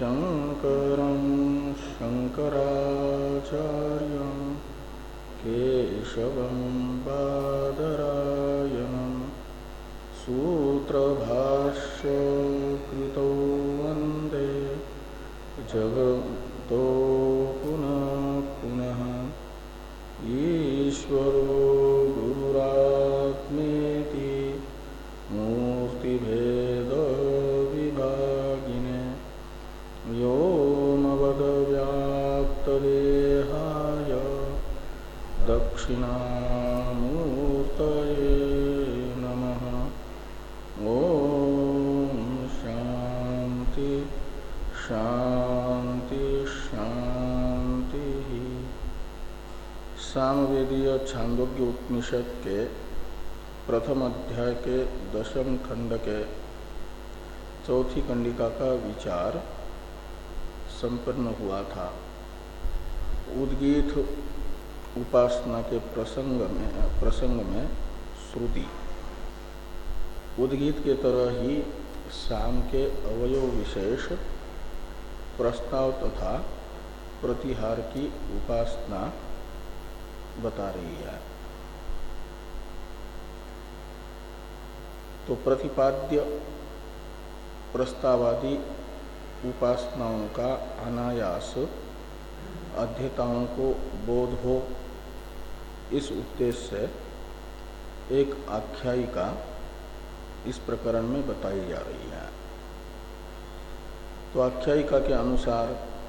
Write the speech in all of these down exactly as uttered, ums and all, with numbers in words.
शंकरं शंकराचार्यं केशवं बादरायणं सूत्रभाष्य कृतौ वन्दे जगतो पुनः पुनः ईश्वरो गुरुरात्मेति मूर्तिभेद विभागिने व्योमवद्व्याप्तदेहाय दक्षिणामूर्तये नमः। ओम शांति शांति शांति। सामवेदीय छांदोग्य उपनिषद के प्रथम अध्याय के दशम खंड के चौथी कंडिका का विचार संपन्न हुआ था। उद्गीत उपासना के प्रसंग में प्रसंग में श्रुति उद्गीत के तरह ही साम के अवयव विशेष प्रस्ताव तथा प्रतिहार की उपासना बता रही है। तो प्रतिपाद्य प्रस्तावादि उपासनाओं का अनायास अध्येताओं को बोध हो, इस उद्देश्य से एक आख्यायिका इस प्रकरण में बताई जा रही है। तो आख्यायिका के अनुसार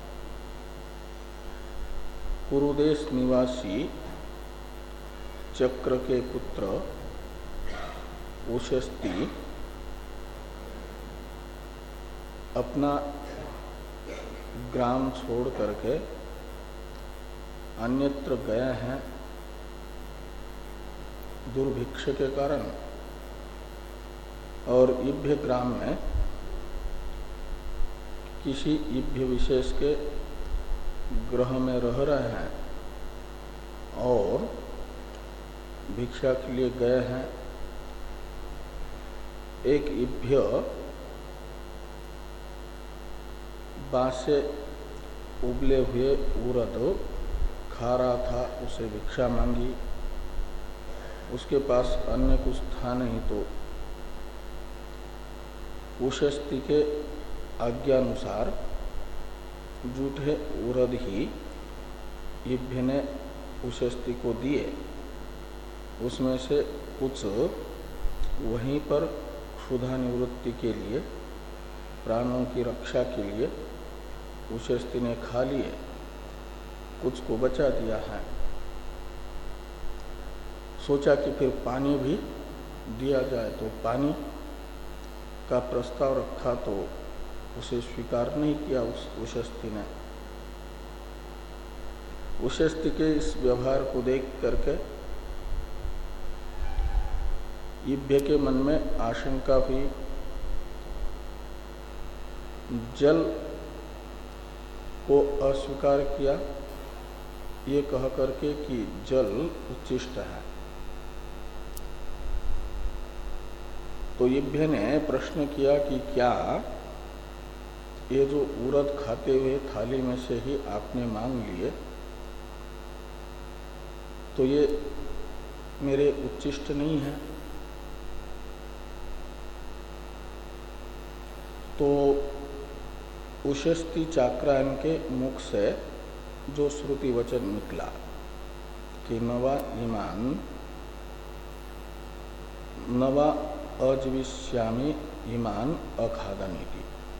कुरुदेश निवासी चक्र के पुत्र उशस्ती अपना ग्राम छोड़ करके अन्यत्र गए हैं दुर्भिक्ष के कारण, और इभ्य ग्राम में किसी इभ्य विशेष के ग्रह में रह रहे हैं और भिक्षा के लिए गए हैं। एक इभ्य बासे उबले हुए उरद खा रहा था, उसे भिक्षा मांगी। उसके पास अन्य कुछ था नहीं, तो उशस्ती के आज्ञानुसार जूठे उरद ही इभ्य ने उशस्ती को दिए। उसमें से कुछ वहीं पर क्षुधा निवृत्ति के लिए, प्राणों की रक्षा के लिए उशस्ती ने खा लिए, कुछ को बचा दिया है। सोचा कि फिर पानी भी दिया जाए, तो पानी का प्रस्ताव रखा तो उसे स्वीकार नहीं किया उस उशस्ती ने। उशस्ती के इस व्यवहार को देख करके इभ्य के मन में आशंका हुई। जल को अस्वीकार किया, ये कह करके कि जल उच्छिष्ट है। तो इभ्य ने प्रश्न किया कि क्या ये जो उरद खाते हुए थाली में से ही आपने मांग लिए, तो ये मेरे उच्छिष्ट नहीं है? तो उशस्ती चाक्रायन के मुख से जो श्रुति वचन निकला कि नवा ईमान नवा अजीविष्यामि ईमान अखादनीति,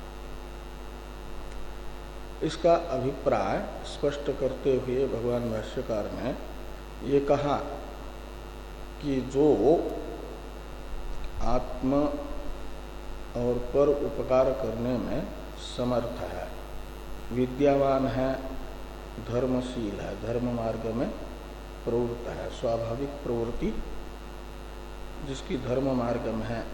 इसका अभिप्राय स्पष्ट करते हुए भगवान भाष्यकार ने ये कहा कि जो आत्म और पर उपकार करने में समर्थ है, विद्यावान है, धर्मशील है, धर्म मार्ग में प्रवृत्त है, स्वाभाविक प्रवृत्ति जिसकी धर्म मार्ग में है,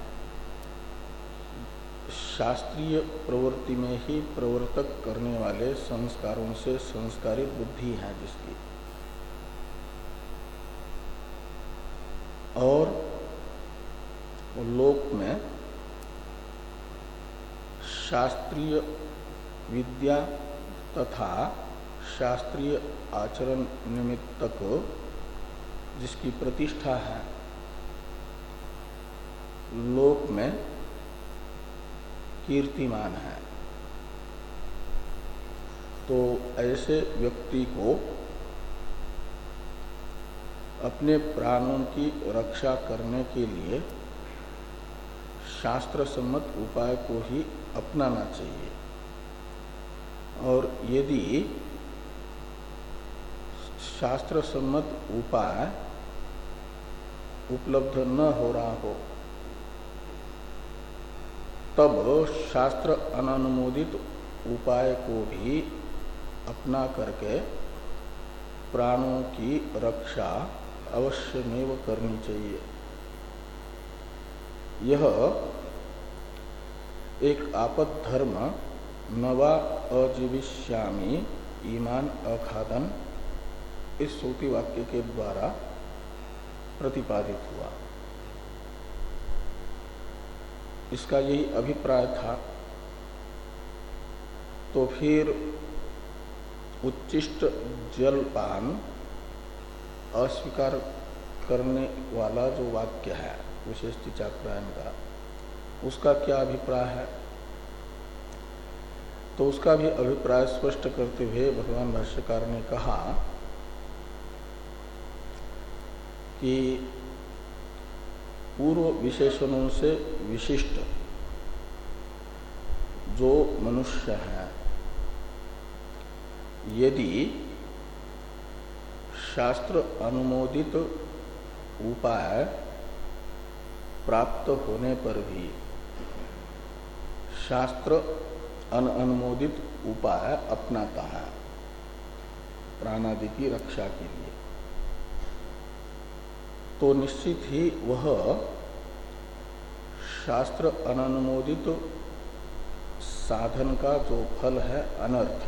शास्त्रीय प्रवृत्ति में ही प्रवर्तक करने वाले संस्कारों से संस्कारित बुद्धि है जिसकी, और लोक में शास्त्रीय विद्या तथा शास्त्रीय आचरण निमित्तक जिसकी प्रतिष्ठा है लोक में कीर्तिमान है, तो ऐसे व्यक्ति को अपने प्राणों की रक्षा करने के लिए शास्त्र सम्मत उपाय को ही अपनाना चाहिए। और यदि शास्त्र सम्मत उपाय उपलब्ध न हो रहा हो तब शास्त्र अननुमोदित उपाय को भी अपना करके प्राणों की रक्षा अवश्यमेव करनी चाहिए। यह एक आपद धर्म नवा अजीविष्यामि ईमान अखादन इस श्रुति वाक्य के द्वारा प्रतिपादित हुआ। इसका यही अभिप्राय था। तो फिर उच्चिष्ट जलपान अस्वीकार करने वाला जो वाक्य है विशेषति चाक्रायन का, उसका क्या अभिप्राय है? तो उसका भी अभिप्राय स्पष्ट करते हुए भगवान भाष्यकार ने कहा कि पूर्व विशेषणों से विशिष्ट जो मनुष्य है यदि शास्त्र अनुमोदित उपाय प्राप्त होने पर भी शास्त्र अनअनुमोदित उपाय अपनाता है प्राणादि की रक्षा के लिए, तो निश्चित ही वह शास्त्र अननुमोदित साधन का जो फल है अनर्थ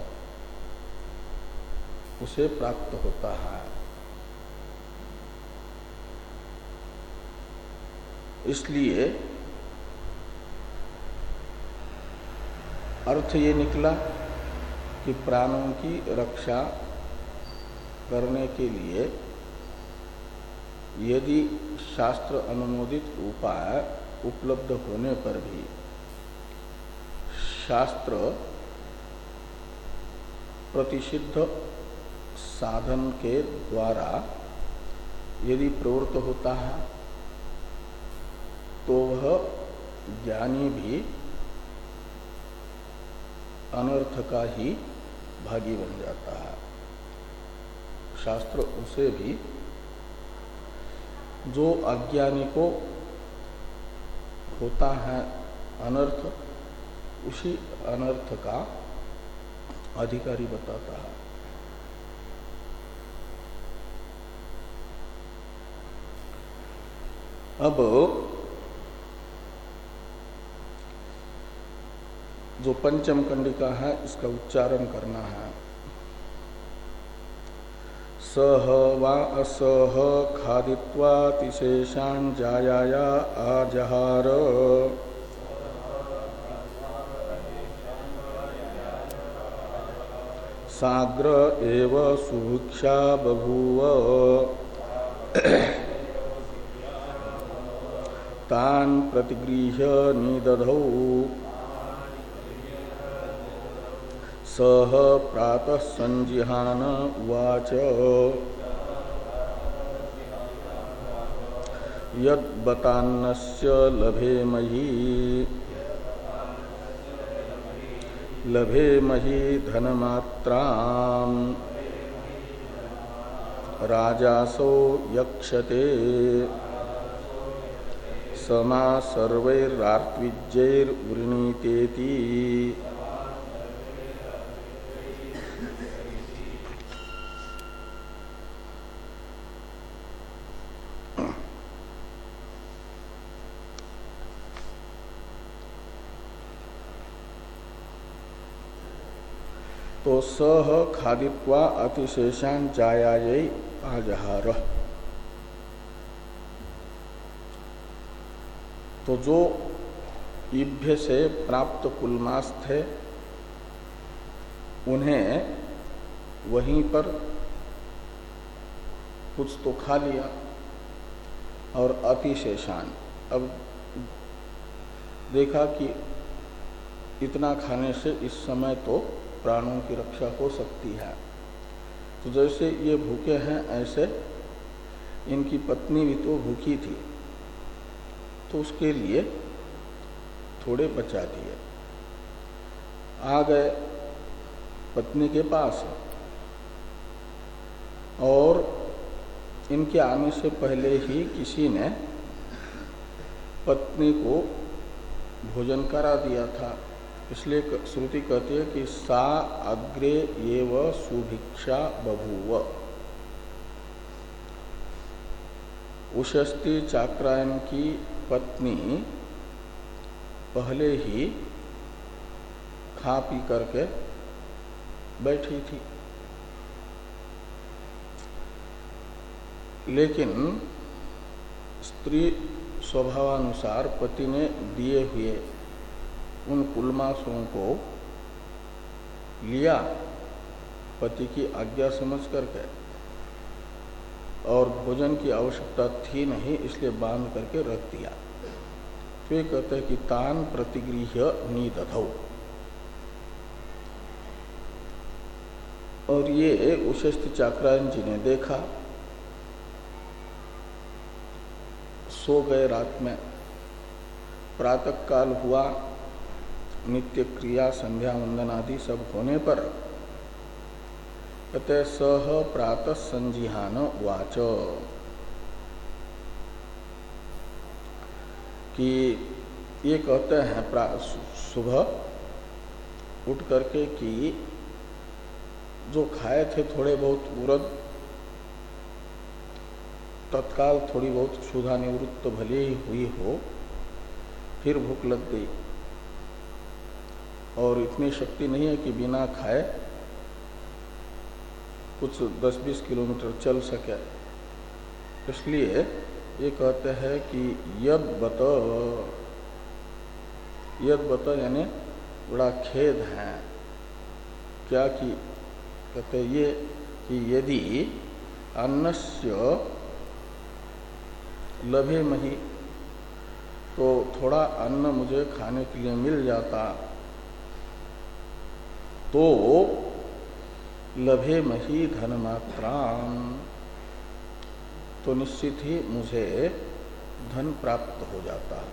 उसे प्राप्त होता है। इसलिए अर्थ ये निकला कि प्राणों की रक्षा करने के लिए यदि शास्त्र अनुमोदित उपाय उपलब्ध होने पर भी शास्त्र प्रतिषिद्ध साधन के द्वारा यदि प्रवृत्त होता है तो वह ज्ञानी भी अनर्थ का ही भागी बन जाता है। शास्त्र उसे भी जो अज्ञानी को होता है अनर्थ उसी अनर्थ का अधिकारी बताता है। अब जो पंचम कंडिका है इसका उच्चारण करना है। सह वा असह खादित्वातिशेषान् जायाया आजहार साग्र एव सुभिक्षा बभूव तान् प्रतिगृह्य निदधौ सह प्रातः संजिहान उवाच यद्बतान्नस्य लभेमहि लभेमहि धनमात्राम् राजासो यक्षते समा सर्वैरार्त्विज्जैर्वृणीतेति। तो सह खादित्वा अतिशेषान् जायायै आजहार, तो जो इभ्य से प्राप्त कुलमास थे उन्हें वहीं पर कुछ तो खा लिया और अतिशेषान, अब देखा कि इतना खाने से इस समय तो प्राणों की रक्षा हो सकती है, तो जैसे ये भूखे हैं ऐसे इनकी पत्नी भी तो भूखी थी, तो उसके लिए थोड़े बचा दिए। आ गए पत्नी के पास और इनके आने से पहले ही किसी ने पत्नी को भोजन करा दिया था। इसलिए श्रुति कहती है कि सा अग्रे एव सुभिक्षा बभूव। उशस्ती चाक्रायन की पत्नी पहले ही खा पी करके बैठी थी, लेकिन स्त्री स्वभावानुसार पति ने दिए हुए उन कुलमासों को लिया पति की आज्ञा समझ करके, और भोजन की आवश्यकता थी नहीं इसलिए बांध करके रख दिया। तो ये कहते हैं कि तान प्रतिगृह्य निदधौ, और ये उशस्ती चाक्रायन जी ने देखा, सो गए रात में। प्रातः काल हुआ, नित्य क्रिया संध्या वंदन आदि सब होने पर कहते सह प्रातः संजिहान वाच, कि ये कहते हैं सुबह उठ करके कि जो खाए थे थोड़े बहुत उरद, तत्काल थोड़ी बहुत क्षुधा निवृत्त भले ही हुई हो, फिर भूख लग गई और इतनी शक्ति नहीं है कि बिना खाए कुछ दस बीस किलोमीटर चल सके। इसलिए ये कहते हैं कि यद बत यद बत यानी बड़ा खेद है क्या, कि कहते ये कि यदि अन्नस्य लभे मही, तो थोड़ा अन्न मुझे खाने के लिए मिल जाता तो लभे मही धन मात्राम, तो निश्चित ही मुझे धन प्राप्त हो जाता।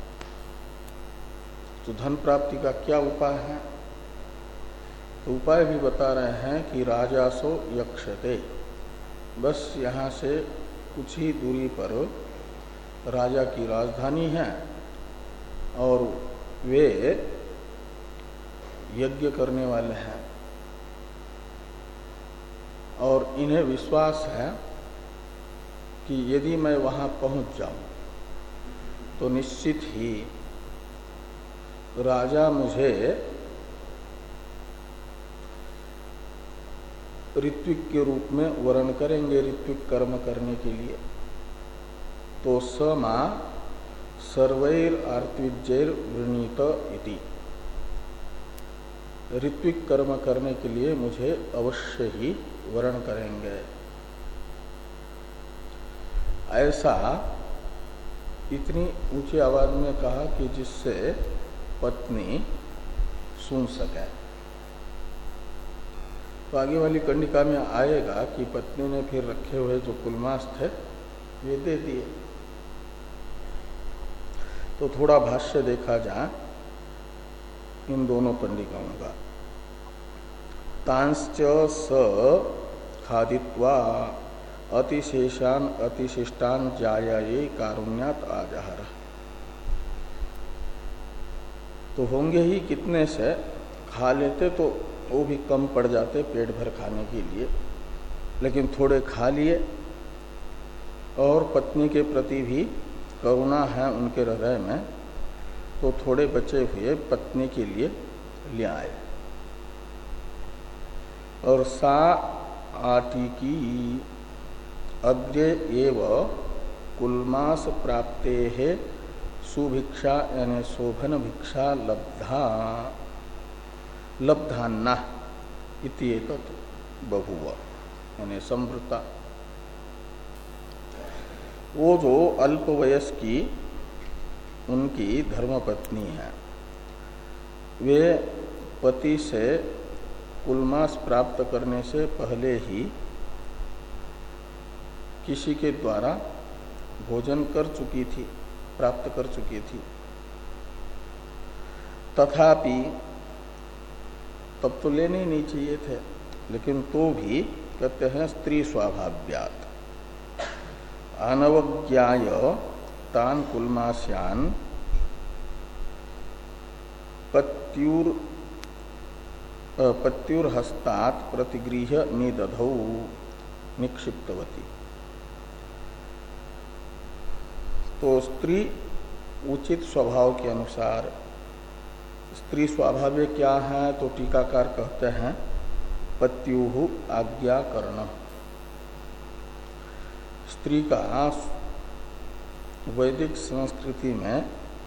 तो धन प्राप्ति का क्या उपाय है? तो उपाय भी बता रहे हैं कि राजासो यक्षते, बस यहाँ से कुछ ही दूरी पर राजा की राजधानी है और वे यज्ञ करने वाले हैं, और इन्हें विश्वास है कि यदि मैं वहां पहुंच जाऊं तो निश्चित ही राजा मुझे ऋत्विक के रूप में वर्ण करेंगे, ऋत्विक कर्म करने के लिए। तो समा सर्वैर आर्तविजैर वृणीत इति, ऋत्विक कर्म करने के लिए मुझे अवश्य ही वर्ण करेंगे। ऐसा इतनी ऊंची आवाज में कहा कि जिससे पत्नी सुन सके। तो आगे वाली कंडिका में आएगा कि पत्नी ने फिर रखे हुए जो कुलमास थे वे दे दिए। तो थोड़ा भाष्य देखा जाए इन दोनों कंडिकाओं का। तांश्च स खादित्वा अतिशेषान अतिशिष्टान जायाये कारुण्यात आजहर, तो होंगे ही कितने से, खा लेते तो वो भी कम पड़ जाते पेट भर खाने के लिए, लेकिन थोड़े खा लिए और पत्नी के प्रति भी करुणा है उनके हृदय में, तो थोड़े बचे हुए पत्नी के लिए ले आए। और सा आटिकी अग्रे एव कुलमास प्राप्ते है सुभिक्षा यानी शोभन भिक्षा लब्धा लब्धान्ना, इति एतत् बभूव यानी संवृता। वो जो अल्पवयस्की उनकी धर्मपत्नी है, वे पति से कुलमास प्राप्त करने से पहले ही किसी के द्वारा भोजन कर चुकी थी, प्राप्त कर चुकी थी। तथापि तब तो लेने ही नहीं चाहिए थे, लेकिन तो भी कहते हैं स्त्री स्वाभाव्यात अनवज्ञाय तान कुलमास्यान पत्युर पत्युर्हस्तात प्रतिगृह निदधौ निक्षिप्तवती। तो स्त्री उचित स्वभाव के अनुसार, स्त्री स्वाभाव्य क्या है तो टीकाकार कहते हैं पत्युहु आज्ञाकरण। स्त्री का वैदिक संस्कृति में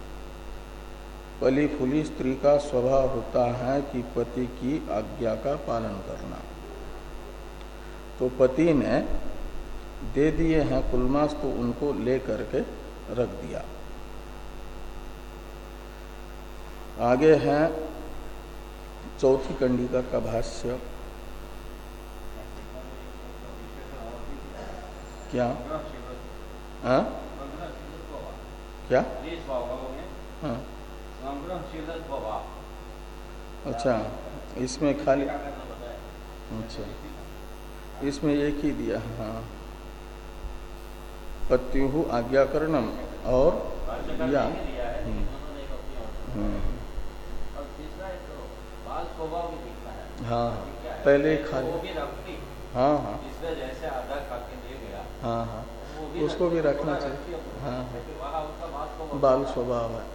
पली फुली स्त्री का स्वभाव होता है कि पति की आज्ञा का पालन करना। तो पति ने दे दिए हैं कुलमास, तो उनको ले करके रख दिया। आगे है चौथी कंडिका का भाष्य। क्या आ? क्या हाँ? अच्छा, इसमें खाली अच्छा इसमें एक ही दिया। हाँ, पत्युहु आज्ञाकरणम और या हम्म, हम्म, हाँ पहले खाली हाँ हाँ हाँ हाँ उसको भी रखना चाहिए। हाँ हाँ बाल स्वभाव है।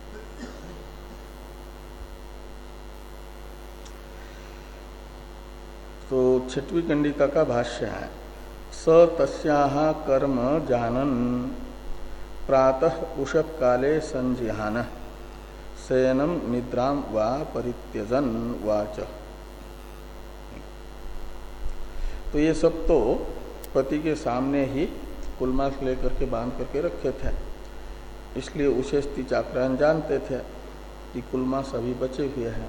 तो छठवीं कंडिका का भाष्य है स तस्याः कर्म जानन प्रातः उषक काले संजिहान शयनम निद्राम वा परित्यजन वाच। तो ये सब तो पति के सामने ही कुलमास लेकर के बांध करके रखे थे, इसलिए उसे स्त्री चाक्रायन जानते थे कि कुलमास अभी बचे हुए हैं।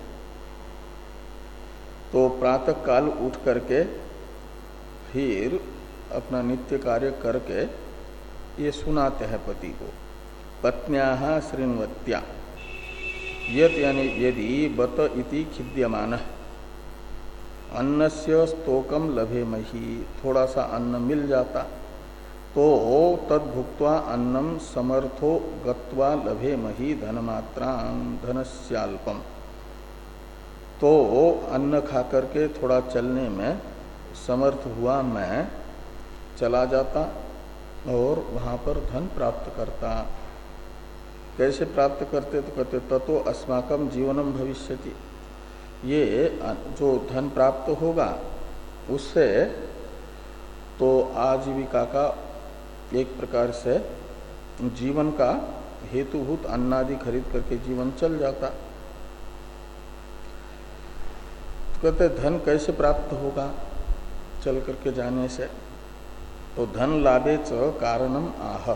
तो प्रातः काल उठ करके फिर अपना नित्य कार्य करके ये सुनाते हैं पति को। पत्न्याः श्रृण्वत्या यत् यानी यदि बत इति खिद्यमान अन्नस्य स्तोकम लभेमहि, थोड़ा सा अन्न मिल जाता तो तद्भुक्त्वा अन्नम समर्थो गत्वा लभेमहि धनमात्रां धनस्याल्पम। तो अन्न खा करके थोड़ा चलने में समर्थ हुआ मैं चला जाता और वहाँ पर धन प्राप्त करता। कैसे प्राप्त करते तो कहते ततो अस्माकं जीवनम भविष्यति। ये जो धन प्राप्त होगा उससे तो आजीविका का एक प्रकार से जीवन का हेतुभूत अन्नादि खरीद करके जीवन चल जाता। तो कहते धन कैसे प्राप्त होगा चल करके जाने से, तो धन लाभे च कारणम आह।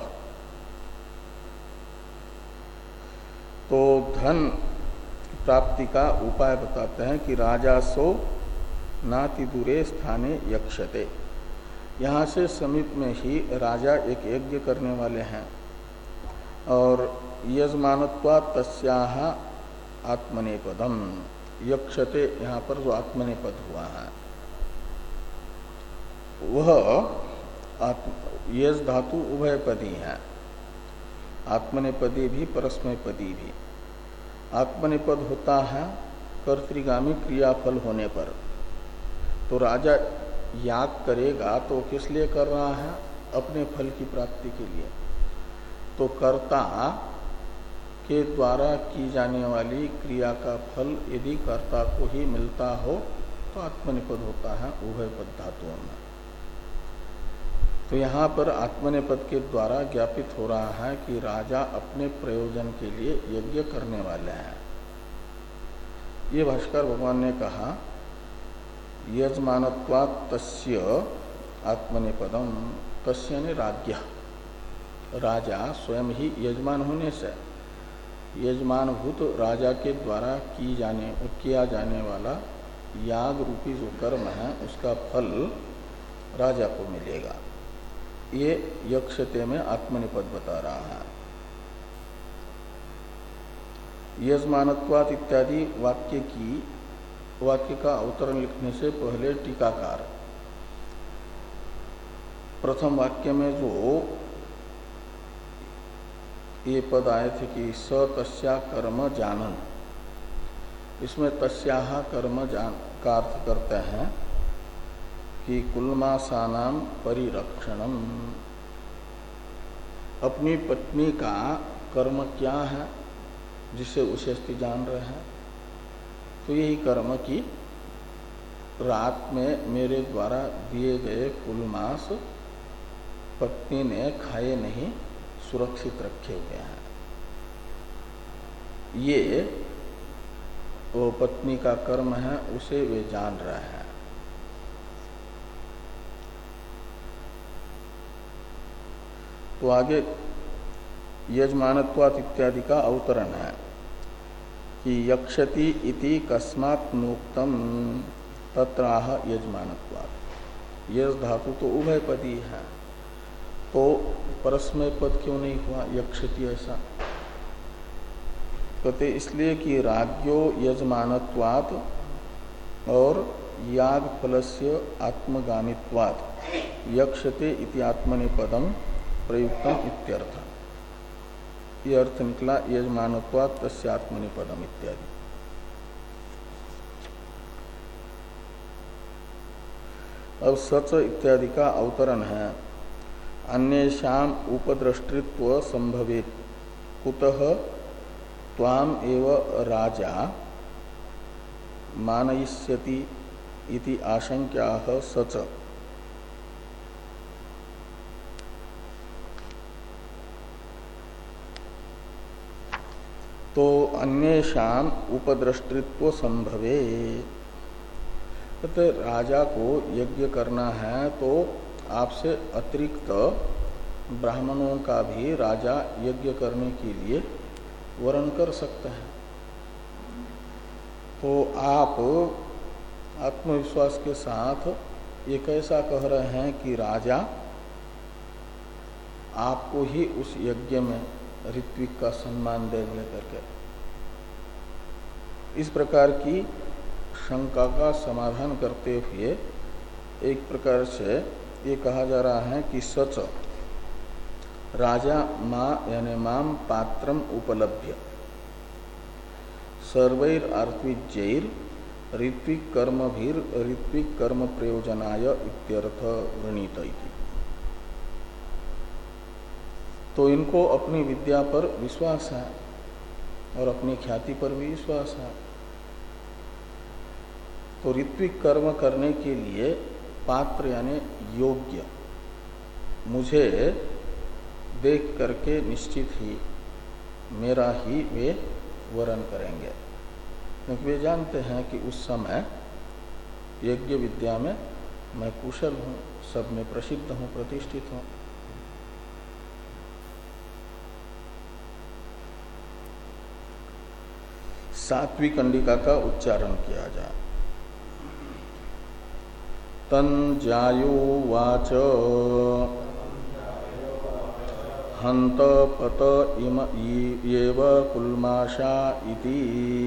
तो धन प्राप्ति का उपाय बताते हैं कि राजासो नाति दूरे स्थाने यक्षते। यहाँ से समीप में ही राजा एक यज्ञ करने वाले हैं और यजमानत्वा तस्याः आत्मनेपदम यक्षते, यहाँ पर जो आत्मनेपद हुआ है वह यज धातु उभयपदी है, आत्मनेपदी भी परस्मैपदी भी। आत्मनेपद होता है कर्तृगामी क्रियाफल होने पर। तो राजा याग करेगा तो किस लिए कर रहा है? अपने फल की प्राप्ति के लिए। तो कर्ता के द्वारा की जाने वाली क्रिया का फल यदि कर्ता को ही मिलता हो तो आत्मनेपद होता है उभयपद धातुओं में। तो यहाँ पर आत्मनेपद के द्वारा ज्ञापित हो रहा है कि राजा अपने प्रयोजन के लिए यज्ञ करने वाले हैं। ये भास्कर भगवान ने कहा यजमानत्वात् तस्य आत्मनेपदम, तस्य ने राज्ञ, राजा स्वयं ही यजमान होने से यजमानभूत राजा के द्वारा की जाने किया जाने वाला याग रूपी जो कर्म है उसका फल राजा को मिलेगा। ये यक्षते में आत्मनिपद बता रहा है। यजमानत्वात् इत्यादि वाक्य की वाक्य का अवतरण लिखने से पहले टीकाकार प्रथम वाक्य में जो ये पद आए थे कि स तस्या कर्म जानन, इसमें तस्याह कर्म जान का अर्थ करते हैं कि कुलमासानाम परिरक्षणम, अपनी पत्नी का कर्म क्या है जिसे उसे स्थिति जान रहे हैं, तो यही कर्म की रात में मेरे द्वारा दिए गए कुलमास पत्नी ने खाए नहीं, सुरक्षित रखे हुए हैं। ये वो पत्नी का कर्म है, उसे वे जान रहे हैं। तो आगे यजमानत्वात् इत्यादि का अवतरण है कि यक्षति इति कस्मात् नोक्तम तत्राह यजमानत्वात्। यज धातु तो उभयपदी है, तो परस्मय पद क्यों नहीं हुआ यक्षति ऐसा? कहते इसलिए कि राज्ञो यजमानत्वात् और याग फलस्य आत्मगामित्वात् यक्षते इति आत्मनेपदम प्रयुक्तम इत्यर्थ। ये अर्थ निकला यजमानत्वात् तस्य आत्मनेपदम इत्यादि। अब सच इत्यादि का अवतरण है अन्येषाम उपद्रष्टृत्व संभवेत् कुतः त्वाम एव राजा मानयिष्यति इति आशंक्याः सच। तो अन्येषाम उपद्रष्टृत्व संभवे, तो राजा को यज्ञ करना है तो आपसे अतिरिक्त ब्राह्मणों का भी राजा यज्ञ करने के लिए वरण कर सकते हैं। तो आप आत्मविश्वास के साथ ये कैसा कह रहे हैं कि राजा आपको ही उस यज्ञ में ऋत्विक का सम्मान दे करके, इस प्रकार की शंका का समाधान करते हुए एक प्रकार से ये कहा जा रहा है कि सच राजा मां यानी माम पात्रम उपलभ्य सर्वैर आर्तविजैर ऋत्विक कर्म भीर ऋत्विक कर्म प्रयोजनाय इत्यर्थ वृणीत इति। तो इनको अपनी विद्या पर विश्वास है और अपनी ख्याति पर भी विश्वास है। तो ऋत्विक कर्म करने के लिए पात्र यानी योग्य मुझे देख करके निश्चित ही मेरा ही वे वरण करेंगे, क्योंकि वे जानते हैं कि उस समय यज्ञ विद्या में मैं कुशल हूँ, सब में प्रसिद्ध हूँ, प्रतिष्ठित हूँ। सात्विक कंडिका का उच्चारण किया जाए। तन जायो वाच हंत पत इम येव कुलमाशा इति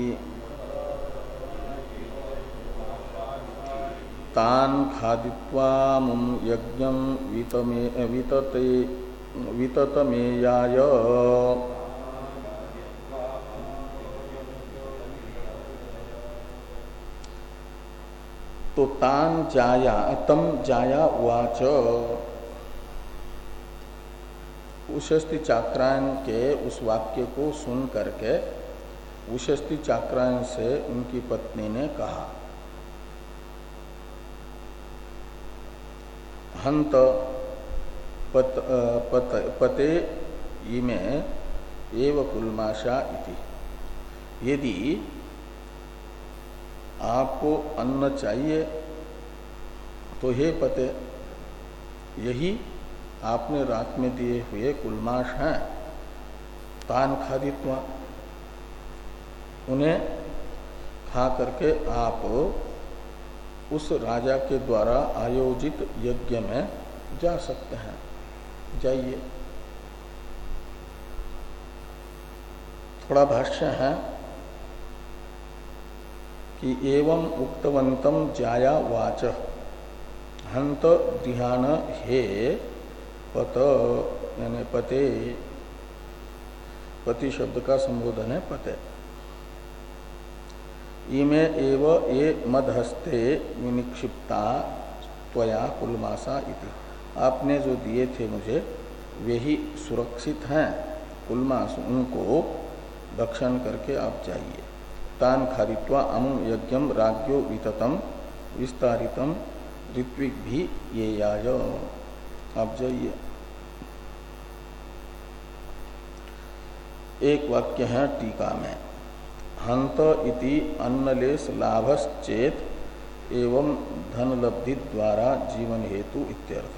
तान खादित्वा मुम यज्ञं वितमे वितते विततमेयाय तो तान जाया तम जाया वाच, उशस्ति चाक्रायन के उस वाक्य को सुन करके उशस्ति चाक्रायन से उनकी पत्नी ने कहा, हंत पत, पत, पते इमे एव कुलमाशा इति। यदि आपको अन्न चाहिए तो हे पते, यही आपने रात में दिए हुए कुलमाश हैं, तान खादित्वा, उन्हें खा करके आप उस राजा के द्वारा आयोजित यज्ञ में जा सकते हैं, जाइए। थोड़ा भाष्य है कि एवं उक्तवंतम जाया वाच हंत ध्यान हे पत, यानी पते, पति शब्द का संबोधन है पते। इमे एव ये मदहस्ते विनिक्षिप्ता त्वया कुलमासा इति, आपने जो दिए थे मुझे वे ही सुरक्षित हैं कुलमास, उनको भक्षण करके आप जाइए। तान खादित्वा अमुम यज्ञम राज्ञो विततम विस्तारितम ऋत्विक भी ये याज, आप जाइए। एक वाक्य है टीका में, हंत इति अन्नलेस लाभश्चेत एवं धन लब्धि द्वारा जीवन हेतु इत्यर्थ।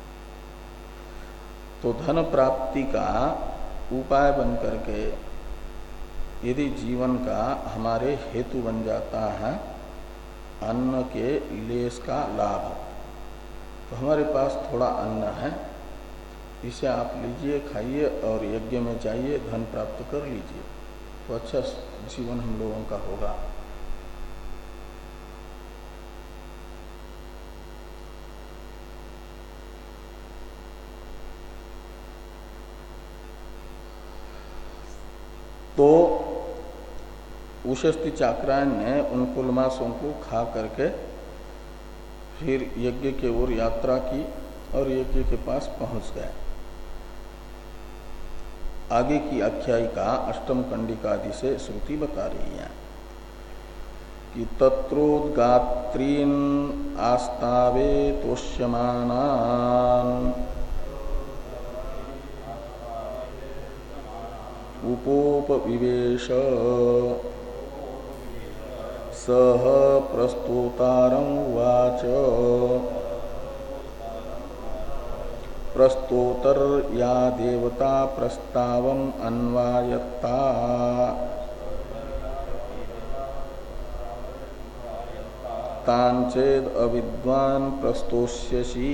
तो धन प्राप्ति का उपाय बन करके यदि जीवन का हमारे हेतु बन जाता है अन्न के लेस का लाभ, तो हमारे पास थोड़ा अन्न है, इसे आप लीजिए, खाइए और यज्ञ में जाइए, धन प्राप्त कर लीजिए, तो अच्छा जीवन हम लोगों का होगा। तो उशस्ति चाक्रायन ने उन कुलमासों को खा करके फिर यज्ञ के ओर यात्रा की और यज्ञ के पास पहुंच गए। आगे की आख्यायिका अष्टम कंडिकादि से श्रुति बता रही है कि तत्रोद्गात्रीन आस्तावे तोष्यमानान उपोपविवेश सह प्रस्तोतारं वाच प्रस्तोतर या देवता प्रस्तावम अन्वायत्ता तांचेद अविद्वान प्रस्तोष्यसि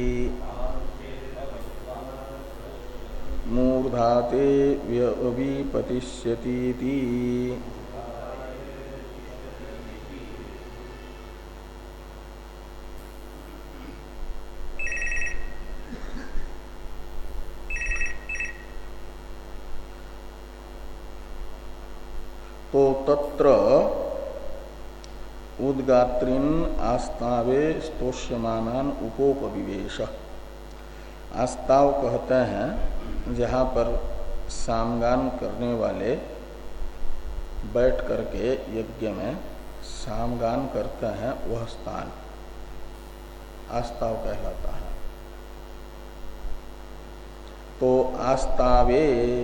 मूर्धाते व्यभिपतिष्यतीति। तो तत्र उद्गात्रीन आस्तावे स्तोष्यमानान उपोपविवेश, आस्ताव कहते हैं जहाँ पर सामगान करने वाले बैठ करके यज्ञ में सामगान करते हैं, वह स्थान आस्ताव कहलाता है। तो आस्तावे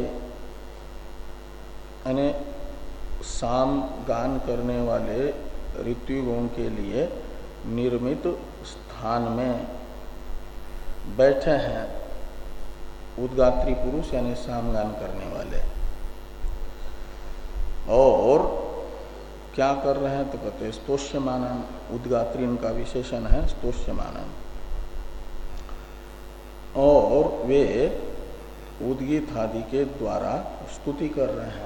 यानी साम गान करने वाले ऋत्विगों के लिए निर्मित स्थान में बैठे हैं उद्गात्री पुरुष यानी सामगान करने वाले। और क्या कर रहे हैं तो कहते हैं स्तोष्यमानन, उद्गात्री इनका विशेषण है स्तोष्यमानन। और वे उद्गीत आदि के द्वारा स्तुति कर रहे हैं।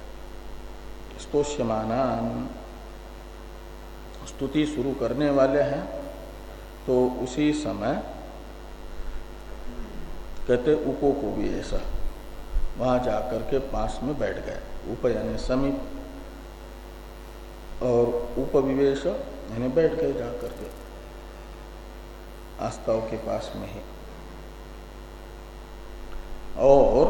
स्तोष्यमानन स्तुति शुरू करने वाले हैं, तो उसी समय कहते उपोपविवेश, वहां जाकर के पास में बैठ गए। उप यानी समीप और उपविवेश यानी बैठ गए जाकर के आस्ताव के पास में ही। और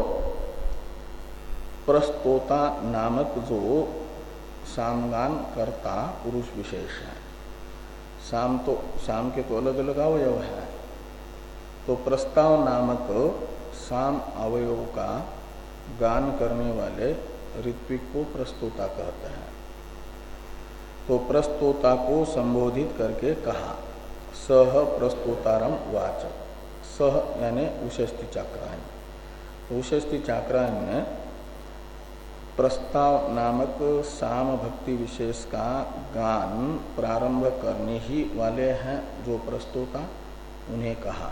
प्रस्तोता नामक जो सामगान करता पुरुष विशेष है, साम तो साम के तो अलग अलग अवयव है, तो प्रस्ताव नामक साम अवयव का गान करने वाले ऋत्विक को प्रस्तोता कहते हैं। तो प्रस्तोता को संबोधित करके कहा, सह प्रस्तोतारम वाच। सह यानी उषस्ति चाक्रायण। उषस्ति चाक्रायण में प्रस्ताव नामक साम भक्ति विशेष का गान प्रारंभ करने ही वाले हैं जो प्रस्तोता, उन्हें कहा।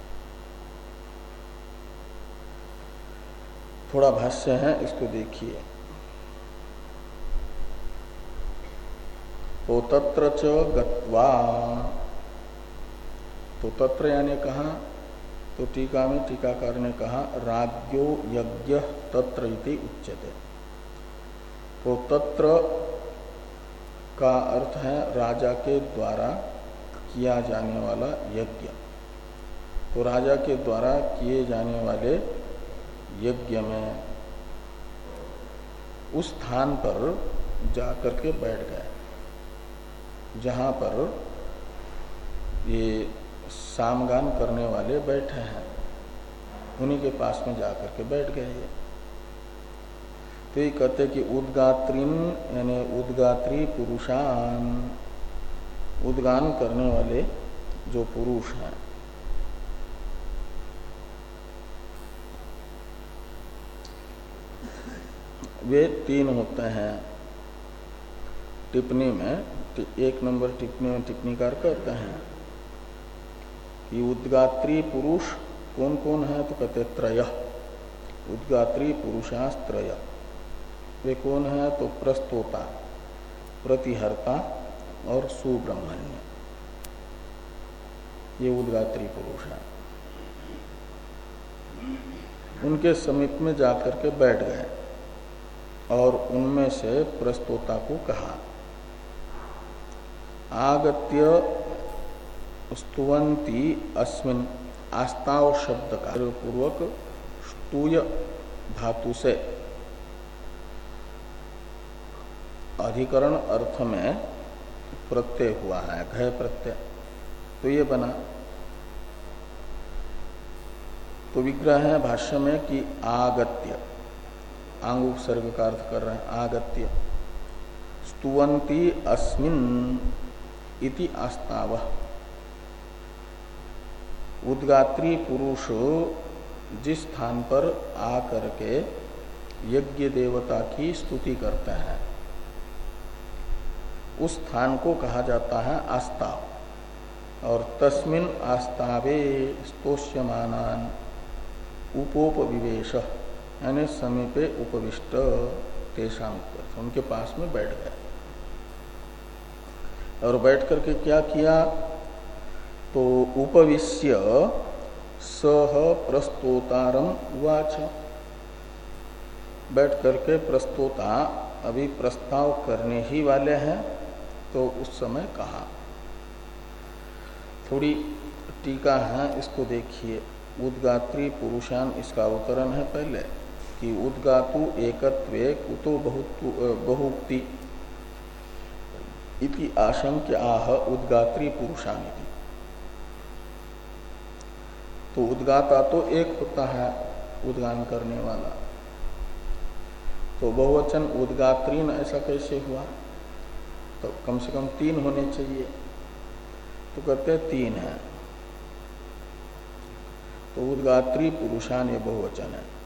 थोड़ा भाष्य है, इसको देखिए। तो तत्र च गत्वा, तो तत्र यानी कहा, तो टीका में टीकाकार ने कहा राज्ञो यज्ञ तत्र इति उच्यते। तो तत्र का अर्थ है राजा के द्वारा किया जाने वाला यज्ञ। तो राजा के द्वारा किए जाने वाले यज्ञ में उस स्थान पर जाकर के बैठ गए जहां पर ये सामगान करने वाले बैठे हैं, उन्हीं के पास में जाकर के बैठ गए। ये तो ये कहते कि उद्गात्रीन यानी उद्गात्री पुरुषान, उद्गान करने वाले जो पुरुष हैं, वे तीन होते हैं। टिप्पणी में एक नंबर टिप्पणी में टिप्पणीकार कहते हैं कि उद्गात्री पुरुष कौन कौन है, तो कहते त्रय। उद्गात्री पुरुषास्त्रय, वे कौन है, तो प्रस्तोता, प्रतिहर्ता और सुब्रह्मण्य, ये उद्गात्री पुरुष है। उनके समीप में जाकर के बैठ गए और उनमें से प्रस्तोता को कहा आगत्य स्तुवन्ति अस्मिन, आस्ताव शब्द का पूर्वक स्तूय धातु से अधिकरण अर्थ में प्रत्यय हुआ है, घय प्रत्यय, तो ये बना। तो विग्रह है भाष्य में कि आगत्य, आंग उपसर्ग का अर्थ कर रहे हैं, आगत्य स्तुवन्ति अस्मिन इति आस्तावः। उद्गात्री पुरुष जिस स्थान पर आकर के यज्ञ देवता की स्तुति करते हैं, उस स्थान को कहा जाता है आस्ताव। और तस्मिन आस्तावे स्तोष्यमानान उपोपविवेश, यानी समीपे उपविष्ट तेषां, उनके पास में बैठ गए। और बैठ करके क्या किया, तो उपविश्य सह प्रस्तोतारम वाच, बैठ करके प्रस्तोता अभी प्रस्ताव करने ही वाले हैं, तो उस समय कहा। थोड़ी टीका है, इसको देखिए। उद्गात्री पुरुषान, इसका अवतरण है पहले कि उद्गातु एकत्वे कुतो बहुक्ति इति आशंक्य आह उद्गात्री पुरुषानिति। तो उद्गाता तो एक होता है, उद्गान करने वाला, तो बहुवचन उद्गात्रीन ऐसा कैसे हुआ, तो कम से कम तीन होने चाहिए, तो कहते तीन है। तो उद्गात्री पुरुषान ये बहुवचन है।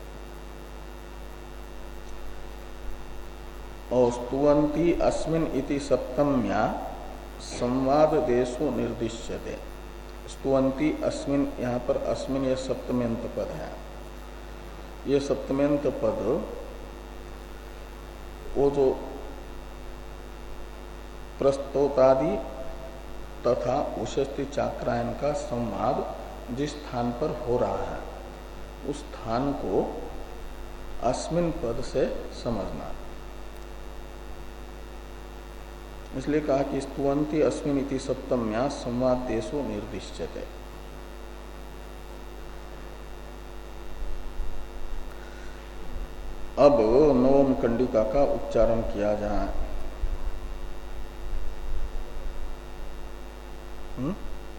और स्तुवन्ति अस्मिन इति सप्तम्या संवाद देशो निर्दिश्यते। स्तुवन्ति अस्मिन, यहाँ पर अस्मिन ये सप्तम्यंत पद है। ये सप्तम्यंत पद वो जो प्रस्तोतादि तथा उषस्ति चाक्रायन का संवाद जिस स्थान पर हो रहा है, उस स्थान को अस्मिन पद से समझना। इसलिए कहा कि स्तुवन्ति अस्मिन इति सप्तम्या संवाद देशो निर्दिश्यते। अब नवम कंडिका का उच्चारण किया जाए। हम्म?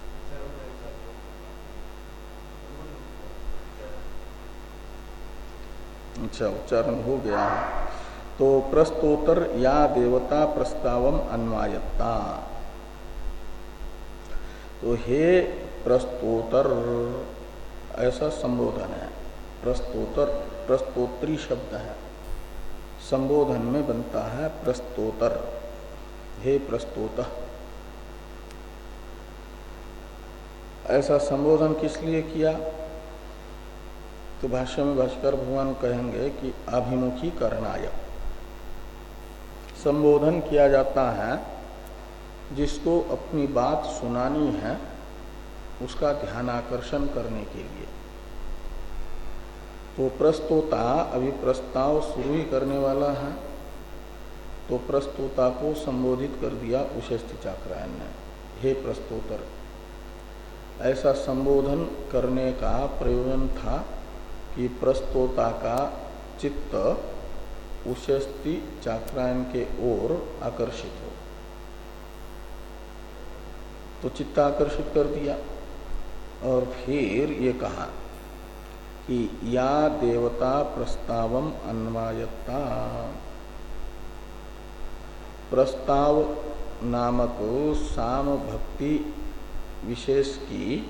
अच्छा, उच्चारण हो गया है। तो प्रस्तोतर या देवता प्रस्तावम अन्वायत्ता, तो हे प्रस्तोतर ऐसा संबोधन है। प्रस्तोतर प्रस्तोत्री शब्द है, संबोधन में बनता है प्रस्तोतर, हे प्रस्तोतः। ऐसा संबोधन किस लिए किया? तो भाष्य में भाष्कर भगवान कहेंगे कि अभिमुखी करणाय संबोधन किया जाता है जिसको अपनी बात सुनानी है उसका ध्यान आकर्षण करने के लिए। तो प्रस्तोता अभी प्रस्ताव शुरू ही करने वाला है, तो प्रस्तोता को संबोधित कर दिया उशेष्टि चाक्रायन ने, हे प्रस्तोतर। ऐसा संबोधन करने का प्रयोजन था कि प्रस्तोता का चित्त उशेष्टि चाक्रायन के ओर आकर्षित हो। तो चित्त आकर्षित कर दिया और फिर ये कहा कि या देवता प्रस्तावम अन्वायत्ता, प्रस्ताव नामक साम भक्ति विशेष की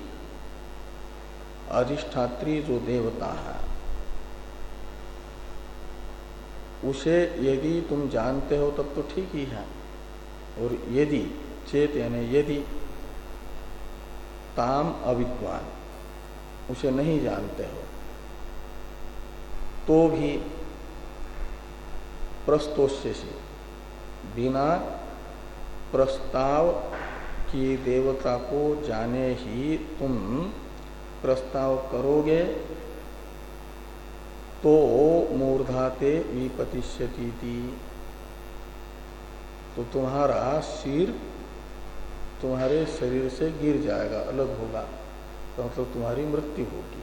अधिष्ठात्री जो देवता है उसे यदि तुम जानते हो तब तो ठीक ही है, और यदि चेत यानी यदि ताम अविद्वान उसे नहीं जानते हो तो भी प्रस्तोष्य से बिना प्रस्ताव की देवता को जाने ही तुम प्रस्ताव करोगे तो मूर्धाते विपतिष्यति, तो तुम्हारा सिर तुम्हारे शरीर से गिर जाएगा, अलग होगा, तो मतलब तुम्हारी मृत्यु होगी।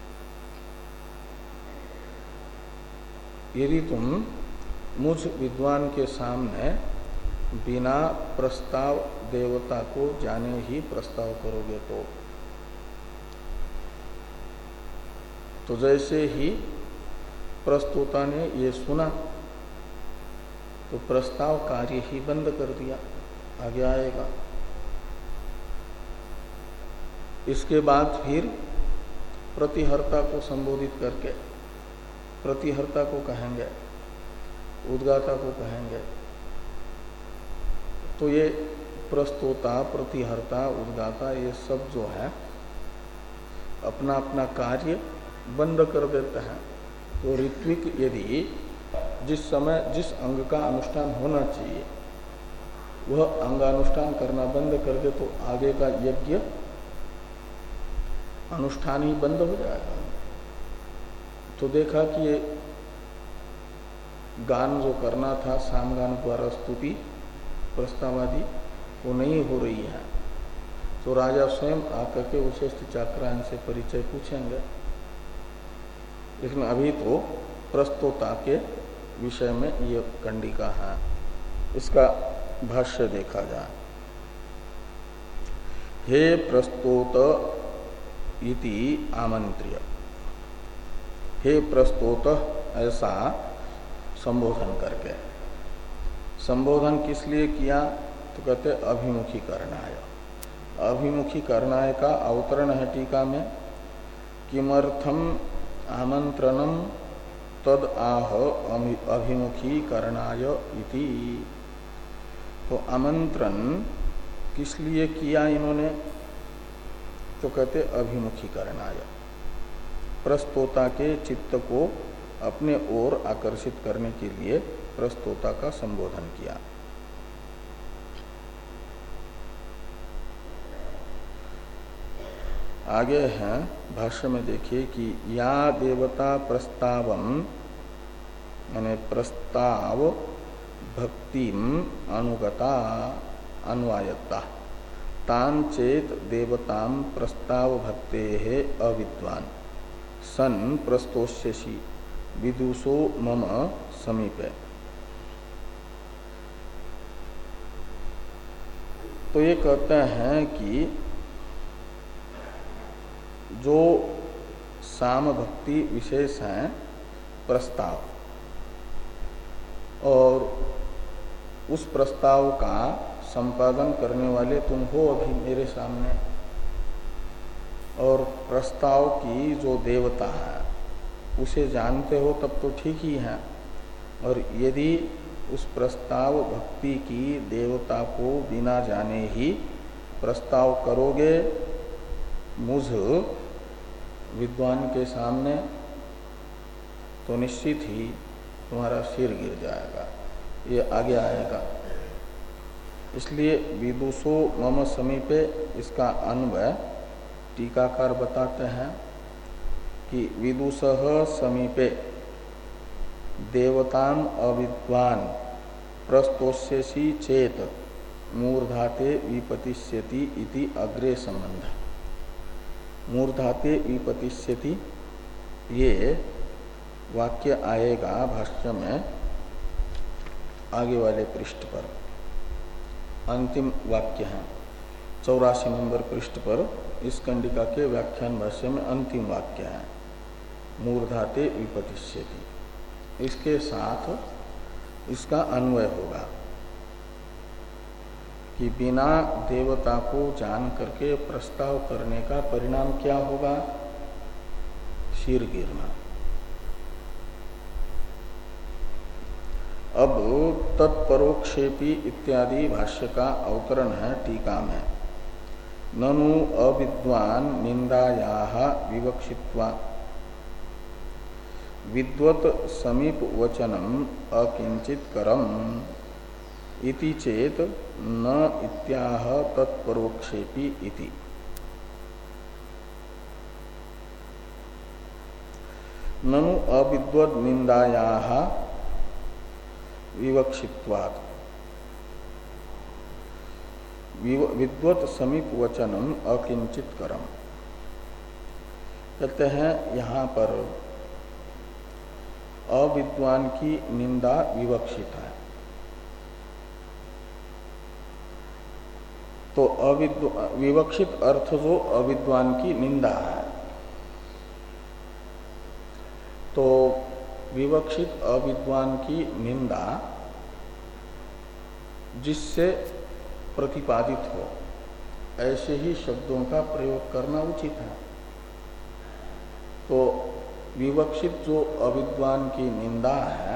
यदि तुम मुझ विद्वान के सामने बिना प्रस्ताव देवता को जाने ही प्रस्ताव करोगे तो तो जैसे ही प्रस्तोता ने ये सुना तो प्रस्ताव कार्य ही बंद कर दिया, आगे आएगा। इसके बाद फिर प्रतिहर्ता को संबोधित करके प्रतिहर्ता को कहेंगे, उद्गाता को कहेंगे। तो ये प्रस्तोता, प्रतिहर्ता, उद्गाता ये सब जो है अपना अपना कार्य बंद कर देते हैं। तो ऋत्विक यदि जिस समय जिस अंग का अनुष्ठान होना चाहिए वह अंगानुष्ठान करना बंद कर दे तो आगे का यज्ञ अनुष्ठान ही बंद हो जाएगा। तो देखा कि ये गान जो करना था सामगान द्वारा स्तुति प्रस्तावादि वो नहीं हो रही है, तो राजा स्वयं आकर के उशेष्टि चाक्रायन से परिचय पूछेंगे। लेकिन अभी तो प्रस्तोता के विषय में ये कंडिका है, इसका भाष्य देखा जाए। हे प्रस्तोत इति आमंत्र्य, हे प्रस्तोत ऐसा संबोधन करके। संबोधन किस लिए किया? तो कहते अभिमुखी करणाय। अभिमुखी करणाय का अवतरण है टीका में, किमर्थम आमंत्रणम तद आह अभिमुखी करणाय इति। तो आमंत्रण किस लिए किया इन्होंने? तो कहते अभिमुखी करणाय, प्रस्तोता के चित्त को अपने ओर आकर्षित करने के लिए प्रस्तोता का संबोधन किया। आगे है भाष्य में देखिए कि या देवता प्रस्तावम यानी प्रस्ताव भक्तिम अनुगता अन्वायत्ता तान चेत देवताम प्रस्ताव भक्ते है अविद्वान सन प्रस्तोष्यसि विदुषो मम समीपे। तो ये कहते हैं कि जो साम भक्ति विशेष हैं प्रस्ताव, और उस प्रस्ताव का संपादन करने वाले तुम हो अभी मेरे सामने, और प्रस्ताव की जो देवता है उसे जानते हो तब तो ठीक ही है, और यदि उस प्रस्ताव भक्ति की देवता को बिना जाने ही प्रस्ताव करोगे मुझ विद्वान के सामने, तो निश्चित ही तुम्हारा सिर गिर जाएगा। ये आगे आएगा। इसलिए विदुषो मम समीपे, इसका अन्वय टीकाकार बताते हैं कि विदुषः समीपे देवताम अविद्वान प्रस्तोष्यसि चेत मूर्धाते विपतिष्यति इति अग्रे संबंध। मूर्धाते विपतिष्यति ये वाक्य आएगा भाष्य में आगे वाले पृष्ठ पर, अंतिम वाक्य है चौरासी नंबर पृष्ठ पर। इस कंडिका के व्याख्यान भाष्य में अंतिम वाक्य है मूर्धाते विपतिष्यति। इसके साथ इसका अन्वय होगा कि बिना देवता को जान करके प्रस्ताव करने का परिणाम क्या होगा? सिर गिरना। अब तत्परोक्षेपी इत्यादि भाष्य का अवतरण है टीका में। ननु अविद्वान निंदायाः विवक्षित्वा विद्वत समीप वचनम अकिंचित करम इति चेत न इत्याह तत्परोक्षेपी इति। ननु अविद्वद निंदायाः विवक्षित्वात् विद्वत समीप वचनम अकिंचित करम। कहते हैं यहाँ पर अविद्वान की निंदा विवक्षित है, तो अविद्वान विवक्षित अर्थ जो अविद्वान की निंदा है, तो विवक्षित अविद्वान की निंदा जिससे प्रतिपादित हो ऐसे ही शब्दों का प्रयोग करना उचित है। तो विवक्षित जो अविद्वान की निंदा है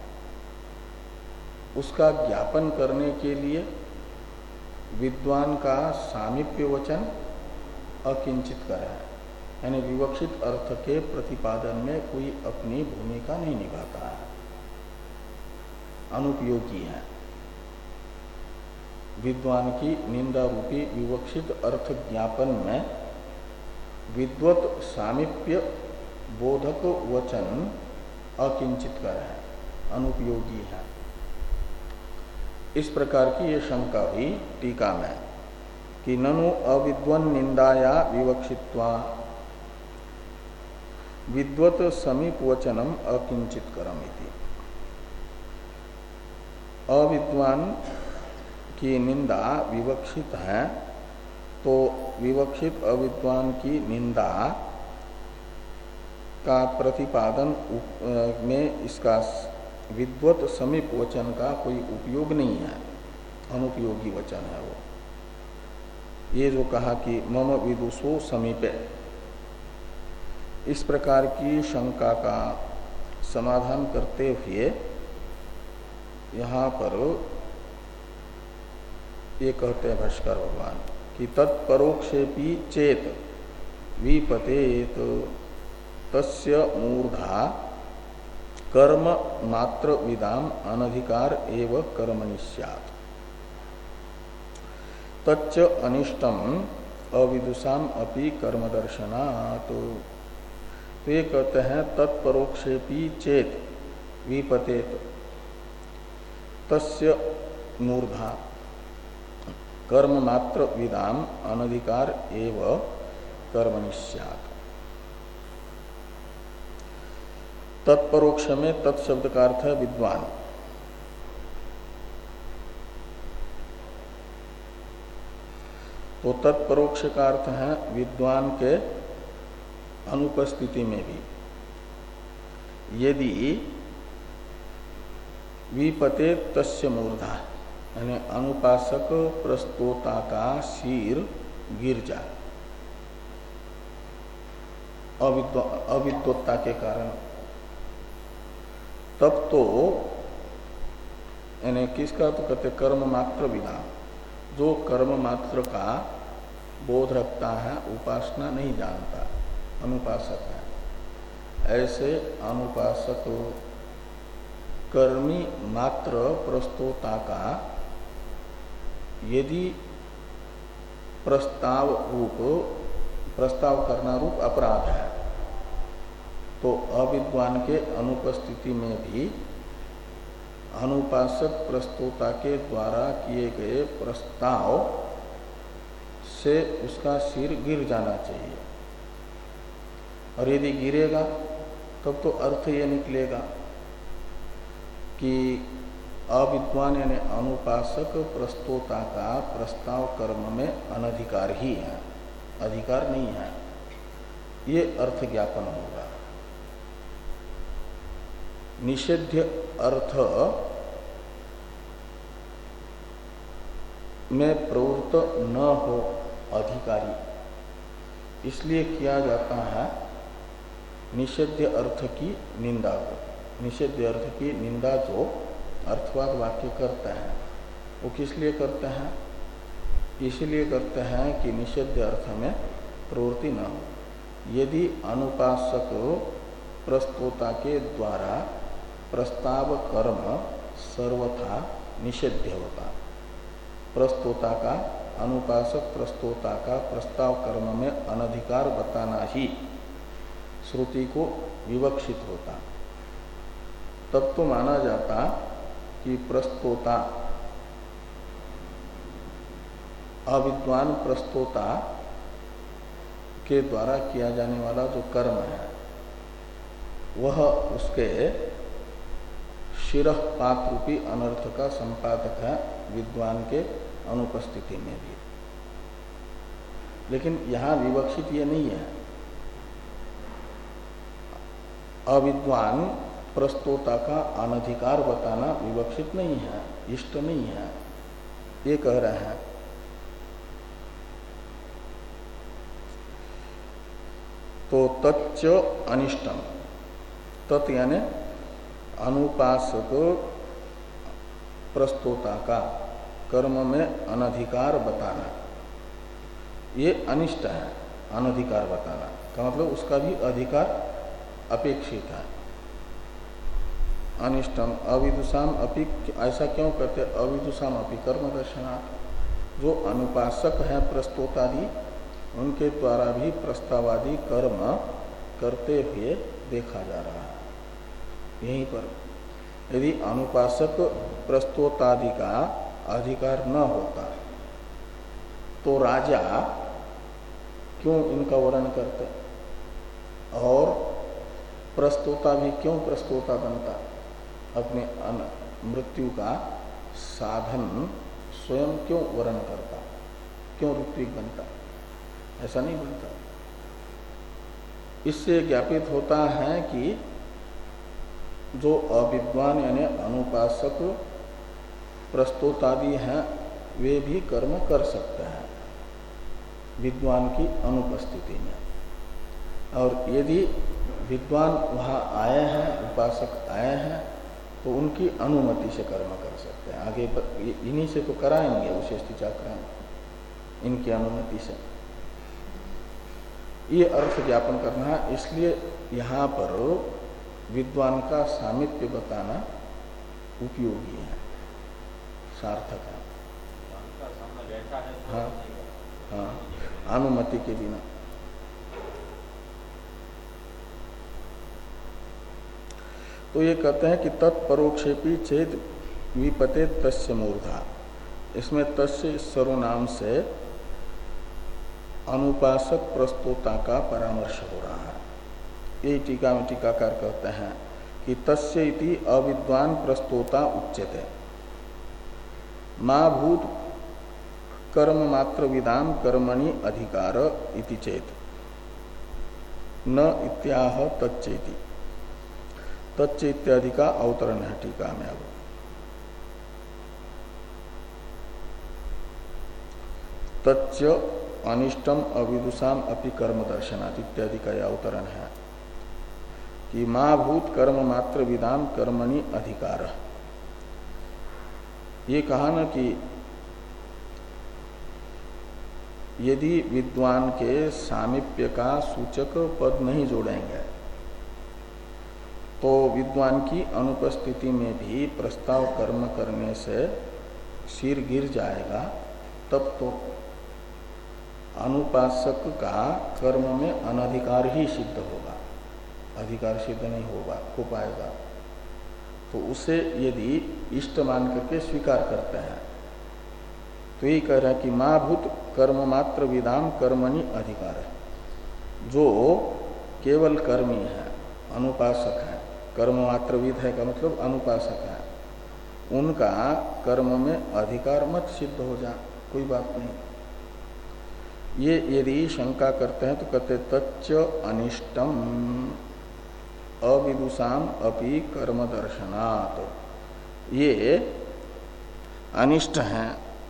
उसका ज्ञापन करने के लिए विद्वान का सामीप्य वचन अकिंचित कर है, यानी विवक्षित अर्थ के प्रतिपादन में कोई अपनी भूमिका नहीं निभाता है, अनुपयोगी है। विद्वान की निंदा रूपी विवक्षित अर्थ ज्ञापन में विद्वत सामीप्य बोधक वचन अकिंचित कर है, अनुपयोगी है। इस प्रकार की ये शंका हुई टीका में कि ननु अविद्वन निंदाया विवक्षित्वा विद्वत समीप वचनम अकिंचित करम इति। अविद्वान की निंदा विवक्षित है, तो विवक्षित अविद्वान की निंदा का प्रतिपादन में इसका विद्वत समीप वचन का कोई उपयोग नहीं है, अनुपयोगी वचन है वो। ये जो कहा कि मम विदुषो समीपे, इस प्रकार की शंका का समाधान करते हुए यहाँ पर ये कहते हैं भाष्कर भगवान कि तत्परोक्षेपी चेत विपतेत तस्य मूर्धा कर्म मात्र विदाम अनधिकार एव कर्मणि स्यात् तच्च अनिष्टम अविदुषाम अपि कर्म दर्शनात्। तो ये कहते हैं तत्परोक्षेपी चेत विपतेत तस्य मूर्धा कर्म मात्र विदाम अनधिकार एव कर्मणि स्यात्। तत्परोक्ष में तत्शब्द का अर्थ है विद्वान। तो तत्परोक्ष का अर्थ है विद्वान के अनुपस्थिति में भी यदि विपते तस्य मूर्धा, यानी अनुपासक प्रस्तोता का सिर गिर जाए अविद्वत्ता के कारण, तब तो यानी किसका, तो कहते कर्म मात्र विधान, जो कर्म मात्र का बोध रखता है, उपासना नहीं जानता, अनुपासक है, ऐसे अनुपासक कर्मी मात्र प्रस्तोता का यदि प्रस्ताव रूप प्रस्ताव करना रूप अपराध है, तो अविद्वान के अनुपस्थिति में भी अनुपासक प्रस्तोता के द्वारा किए गए प्रस्ताव से उसका सिर गिर जाना चाहिए। और यदि गिरेगा तब तो अर्थ ये निकलेगा कि अविद्वान यानी अनुपासक प्रस्तोता का प्रस्ताव कर्म में अनधिकार ही है, अधिकार नहीं है, ये अर्थ ज्ञापन होगा। निषेध्य अर्थ में प्रवृत्त न हो अधिकारी, इसलिए किया जाता है निषेध्य अर्थ की निंदा को। निषेध्य अर्थ की निंदा जो अर्थवाद वाक्य करते हैं वो किस लिए करते हैं, इसलिए करते हैं कि निषेध्य अर्थ में प्रवृत्ति न हो। यदि अनुपासक प्रस्तोता के द्वारा प्रस्ताव कर्म सर्वथा निषेध्य होता, प्रस्तोता का अनुपासक प्रस्तोता का प्रस्ताव कर्म में अनधिकार बताना ही श्रुति को विवक्षित होता, तब तो माना जाता कि प्रस्तोता अविद्वान प्रस्तोता के द्वारा किया जाने वाला जो कर्म है वह उसके शिरः पात रूपी अनर्थ का संपादक है विद्वान के अनुपस्थिति में भी। लेकिन यहाँ विवक्षित ये नहीं है, अविद्वान प्रस्तोता का अनधिकार बताना विवक्षित नहीं है, इष्ट नहीं है, ये कह रहे हैं। तो तच्च अनिष्टम, तत् यानी अनुपासक प्रस्तोता का कर्म में अनधिकार बताना, ये अनिष्ट है। अनधिकार बताना का मतलब उसका भी अधिकार अपेक्षित है। अनिष्टम अविदुषाम अपि, ऐसा क्यों कहते, अविदुषाम अपि कर्म दर्शनात्, जो अनुपासक है प्रस्तोतादि उनके द्वारा भी प्रस्तावादि कर्म करते हुए देखा जा रहा है। यहीं पर यदि अनुपासक प्रस्तोतादि का अधिकार न होता तो राजा क्यों इनका वर्णन करते, और प्रस्तोता भी क्यों प्रस्तोता बनता, अपने मृत्यु का साधन स्वयं क्यों वर्णन करता, क्यों ऋत्विक बनता, ऐसा नहीं बनता। इससे ज्ञापित होता है कि जो अविद्वान यानी अनुपासक प्रस्तोतादि हैं वे भी कर्म कर सकते हैं विद्वान की अनुपस्थिति में, और यदि विद्वान वहाँ आए हैं, उपासक आए हैं, तो उनकी अनुमति से कर्म कर सकते हैं। आगे इन्हीं से तो कराएंगे विशेष चक्रण, इनकी अनुमति से। ये अर्थ ज्ञापन करना है, इसलिए यहाँ पर विद्वान का सामिप्य बताना उपयोगी है, सार्थक है। हाँ हाँ, अनुमति के बिना। तो ये कहते हैं कि तत्परोक्षेपी चेत विपते तस्य मूर्धा, इसमें तस्य सर्वनाम से अनुपासक प्रस्तोता का परामर्श हो रहा है। ये टीका में टीकाकार कहते हैं कि तस्य इति अविद्वान प्रस्तोता उच्यते, मा भूत कर्म मात्र विदाम कर्मणि अधिकार इति चेत न इत्याह तच्चेति। तच्च इत्यादि का अवतरण है टीका में। अब तच्च अनिष्टम अविदुषाम अपि कर्म दर्शनात् इत्यादि का यह अवतरण है कि मां भूत कर्म मात्र विदाम कर्मणि अधिकार। ये कहा न कि यदि विद्वान के सामीप्य का सूचक पद नहीं जोड़ेंगे तो विद्वान की अनुपस्थिति में भी प्रस्ताव कर्म करने से सिर गिर जाएगा, तब तो अनुपासक का कर्म में अनधिकार ही सिद्ध होगा, अधिकार सिद्ध नहीं होगा हो पाएगा। तो उसे यदि इष्ट मान करके स्वीकार करते हैं तो ये कह रहा है कि मां भूत कर्म मात्र विदाम कर्मणि अधिकार है। जो केवल कर्मी है, अनुपासक है, कर्म मात्र विद है का मतलब अनुपासक है, उनका कर्म में अधिकार मत सिद्ध हो जा, कोई बात नहीं। ये यदि शंका करते हैं तो कहते तच्च अनिष्टम अविदुषाम अपि कर्म दर्शनात्, ये अनिष्ट है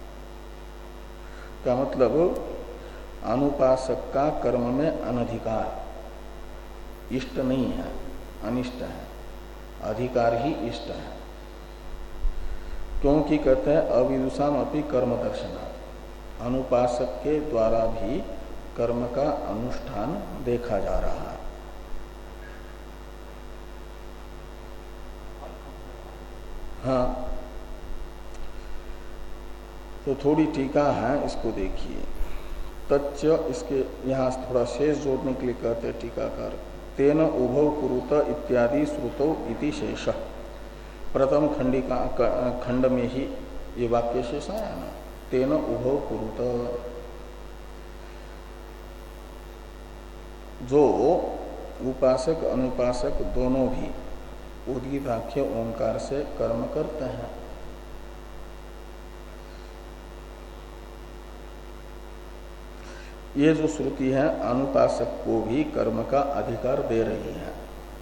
का मतलब अनुपासक का कर्म में अनधिकार, इष्ट नहीं है, अनिष्ट है, अधिकार ही इष्ट है। क्योंकि कहते हैं अविदुषाम अपि कर्म दर्शनात्, अनुपासक के द्वारा भी कर्म का अनुष्ठान देखा जा रहा है। हाँ, तो थोड़ी टीका है, इसको देखिए। तच्च, इसके यहाँ थोड़ा शेष जोड़ने के लिए कहते हैं टीकाकार, तेन उभौ कुरुत इत्यादि श्रुतौ इति शेष। प्रथम खंडिका खंड में ही ये वाक्य शेष आया ना, तेन उभौ कुरुत। जो उपासक अनुपासक दोनों भी उद्गीताख्य ओंकार से कर्म करते हैं, ये जो श्रुति है अनुपासक को भी कर्म का अधिकार दे रही है।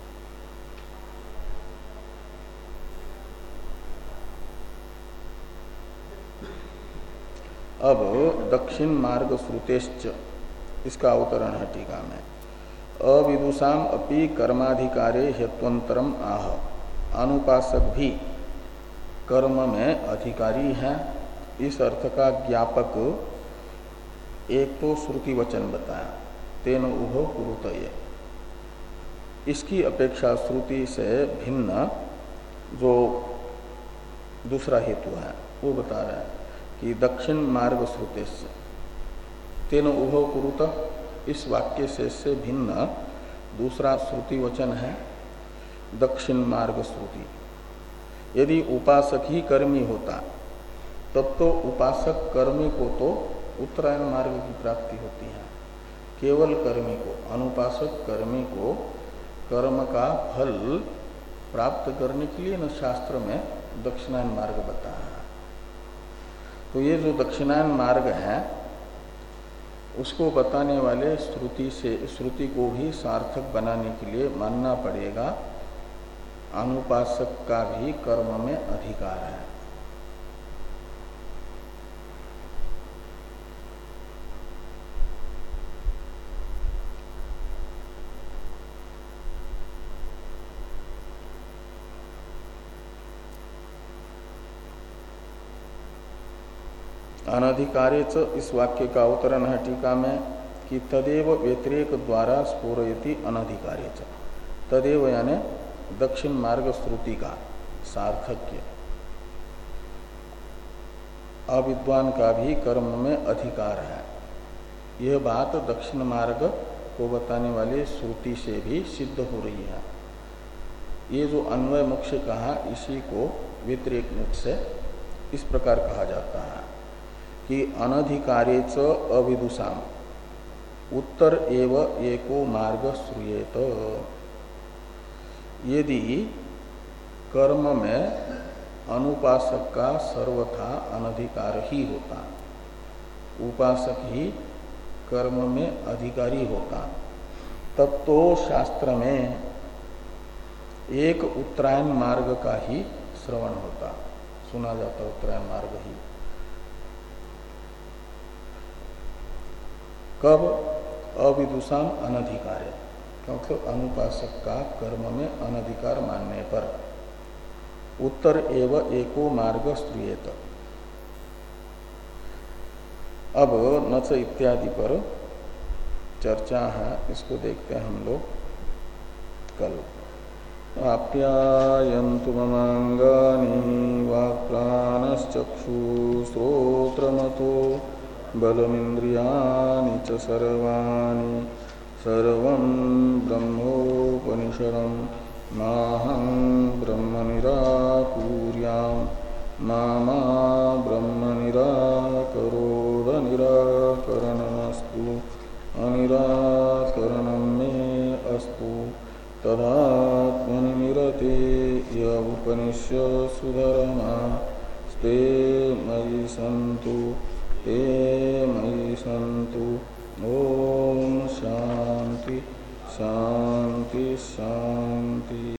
अब दक्षिण मार्ग श्रुतेश्च, इसका अवतरण है टीका में। अविदुषाम अपि कर्माधिकारे हेत्वंतरम आह, अनुपासक भी कर्म में अधिकारी है, इस अर्थ का ज्ञापक एक तो श्रुति वचन बताया, तेन उभौ कुरुतये। इसकी अपेक्षा श्रुति से भिन्न जो दूसरा हेतु है वो बता रहा है कि दक्षिण मार्ग श्रुतेश्च तेन उभौ कुरुत, इस वाक्य से से भिन्न दूसरा श्रुति वचन है दक्षिण मार्ग श्रुति। यदि उपासक ही कर्मी होता तब तो उपासक कर्मी को तो उत्तरायण मार्ग की प्राप्ति होती है, केवल कर्मी को, अनुपासक कर्मी को कर्म का फल प्राप्त करने के लिए न शास्त्र में दक्षिणायन मार्ग बताया है। तो ये जो दक्षिणायन मार्ग है उसको बताने वाले श्रुति से, श्रुति को भी सार्थक बनाने के लिए मानना पड़ेगा अनुपासक का भी कर्म में अधिकार है। अनधिकारेच, इस वाक्य का अवतरण है टीका में कि तदेव व्यतिरेक द्वारा स्फुरयति अनधिकारेच। तदेव यानी दक्षिण मार्ग श्रुति का सार्थक्य, अविद्वान का भी कर्म में अधिकार है, यह बात दक्षिण मार्ग को बताने वाली श्रुति से भी सिद्ध हो रही है। ये जो अन्वय मोक्ष कहा, इसी को व्यतिरेक मोक्ष से इस प्रकार कहा जाता है कि अनधिकारेच अविदुषाम उत्तर एव एको मार्ग श्रूयेत। यदि कर्म में अनुपासक का सर्वथा अनधिकार ही होता, उपासक ही कर्म में अधिकारी होता, तब तो शास्त्र में एक उत्तरायण मार्ग का ही श्रवण होता, सुना जाता उत्तरायण मार्ग ही। कब? अविदुषाम अनधिकार्य, क्योंकि अनुपासक का कर्म में अनधिकार मानने पर। उत्तर एव एको मार्ग श्रूयेत। अब नच इत्यादि पर चर्चा है, इसको देखते हैं हम लोग कल। आप्यायन्तु ममांगानि वाक्प्राणश्चक्षुश्रोत्रमतो बलमिन्द्रियाणि च सर्वाणि सर्वं ब्रह्मोपनिषदं माहं ब्रह्म निराकुर्यां मा मा ब्रह्म निराकरोद निराकरणमस्तु अनिराकरणं मे अस्तु तदात्मनि निरते य उपनिष्यसु धर्मा ते मयि सन्तु ते मयि सन्तु। ओम शांति शांति शांति।